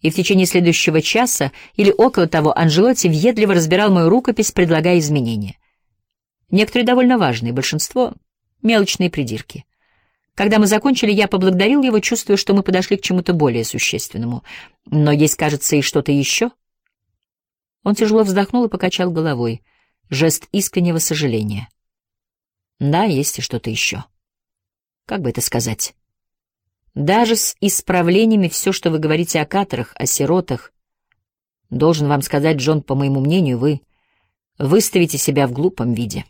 И в течение следующего часа или около того Анжелотти въедливо разбирал мою рукопись, предлагая изменения. Некоторые довольно важные, большинство — мелочные придирки. Когда мы закончили, я поблагодарил его, чувствуя, что мы подошли к чему-то более существенному. Но есть, кажется, и что-то еще. Он тяжело вздохнул и покачал головой. Жест искреннего сожаления. Да, есть и что-то еще. Как бы это сказать? Даже с исправлениями все, что вы говорите о каторах, о сиротах, должен вам сказать, Джон, по моему мнению, вы выставите себя в глупом виде.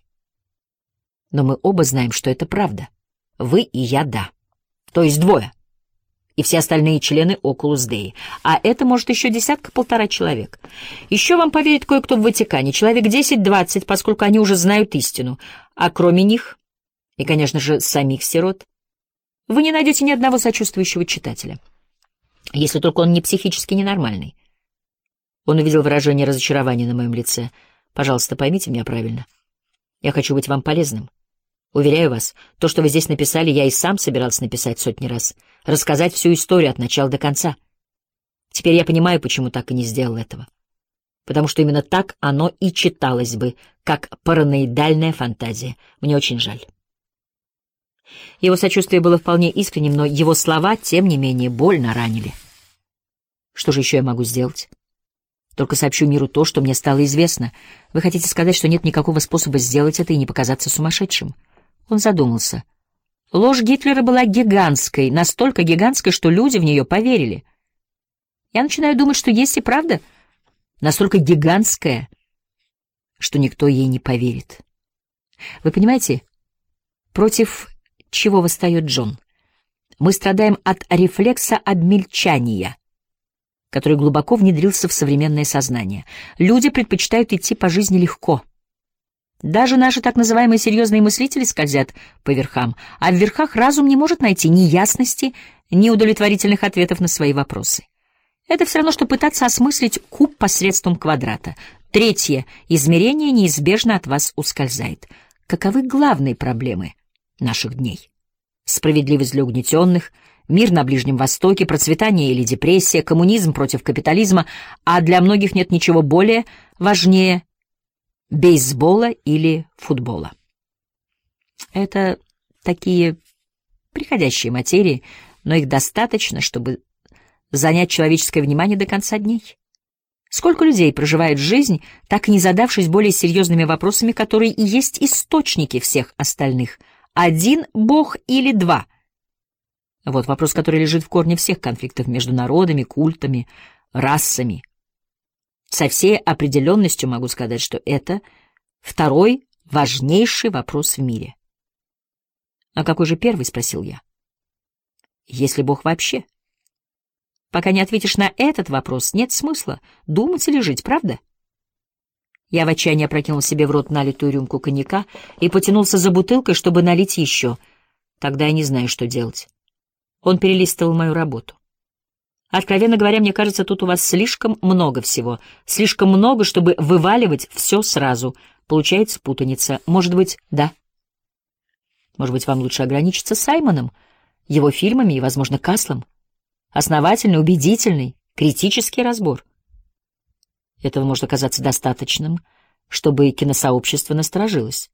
Но мы оба знаем, что это правда. Вы и я — да. То есть двое. И все остальные члены Окулус Деи. А это, может, еще десятка-полтора человек. Еще вам поверит кое-кто в Ватикане, человек 10-20, поскольку они уже знают истину. А кроме них, и, конечно же, самих сирот, вы не найдете ни одного сочувствующего читателя. Если только он не психически ненормальный. Он увидел выражение разочарования на моем лице. Пожалуйста, поймите меня правильно. Я хочу быть вам полезным. Уверяю вас, то, что вы здесь написали, я и сам собирался написать сотни раз. Рассказать всю историю от начала до конца. Теперь я понимаю, почему так и не сделал этого. Потому что именно так оно и читалось бы, как параноидальная фантазия. Мне очень жаль. Его сочувствие было вполне искренним, но его слова, тем не менее, больно ранили. Что же еще я могу сделать? Только сообщу миру то, что мне стало известно. Вы хотите сказать, что нет никакого способа сделать это и не показаться сумасшедшим? Он задумался. Ложь Гитлера была гигантской, настолько гигантской, что люди в нее поверили. Я начинаю думать, что есть и правда настолько гигантская, что никто ей не поверит. Вы понимаете, против чего восстает Джон? Мы страдаем от рефлекса обмельчания, который глубоко внедрился в современное сознание. Люди предпочитают идти по жизни легко. Даже наши так называемые серьезные мыслители скользят по верхам, а в верхах разум не может найти ни ясности, ни удовлетворительных ответов на свои вопросы. Это все равно, что пытаться осмыслить куб посредством квадрата. Третье измерение неизбежно от вас ускользает. Каковы главные проблемы наших дней? Справедливость для угнетенных, мир на Ближнем Востоке, процветание или депрессия, коммунизм против капитализма, а для многих нет ничего более важнее бейсбола или футбола. Это такие приходящие материи, но их достаточно, чтобы занять человеческое внимание до конца дней. Сколько людей проживают жизнь, так и не задавшись более серьезными вопросами, которые и есть источники всех остальных. Один Бог или два? Вот вопрос, который лежит в корне всех конфликтов между народами, культами, расами. Со всей определенностью могу сказать, что это второй важнейший вопрос в мире. «А какой же первый?» — спросил я. «Если Бог вообще? Пока не ответишь на этот вопрос, нет смысла думать или жить, правда?» Я в отчаянии опрокинул себе в рот налитую рюмку коньяка и потянулся за бутылкой, чтобы налить еще. Тогда я не знаю, что делать. Он перелистывал мою работу. Откровенно говоря, мне кажется, тут у вас слишком много всего. Слишком много, чтобы вываливать все сразу. Получается путаница. Может быть, да. Может быть, вам лучше ограничиться Саймоном, его фильмами и, возможно, Каслом. Основательный, убедительный, критический разбор. Этого может оказаться достаточным, чтобы киносообщество насторожилось.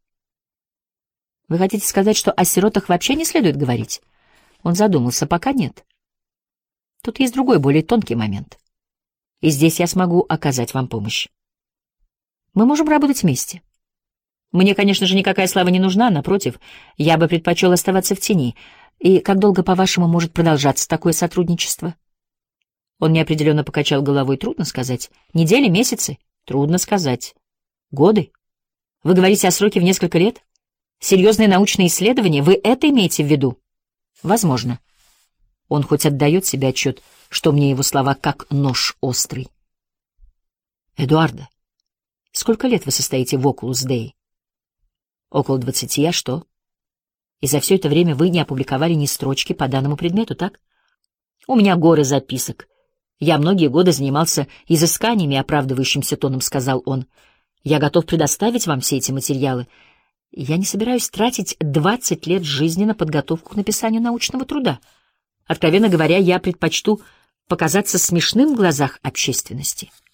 Вы хотите сказать, что о сиротах вообще не следует говорить? Он задумался. Пока нет. Тут есть другой, более тонкий момент. И здесь я смогу оказать вам помощь. Мы можем работать вместе. Мне, конечно же, никакая слава не нужна, напротив, я бы предпочел оставаться в тени. И как долго, по-вашему, может продолжаться такое сотрудничество? Он неопределенно покачал головой. Трудно сказать. Недели, месяцы? Трудно сказать. Годы? Вы говорите о сроке в несколько лет? Серьезные научные исследования? Вы это имеете в виду? Возможно. Он хоть отдает себе отчет, что мне его слова как нож острый. Эдуарда, сколько лет вы состоите в Окулус Деи? Около 20, а что? И за все это время вы не опубликовали ни строчки по данному предмету, так? У меня горы записок. Я многие годы занимался изысканиями, оправдывающимся тоном сказал он. Я готов предоставить вам все эти материалы. Я не собираюсь тратить 20 лет жизни на подготовку к написанию научного труда. Откровенно говоря, я предпочту показаться смешным в глазах общественности.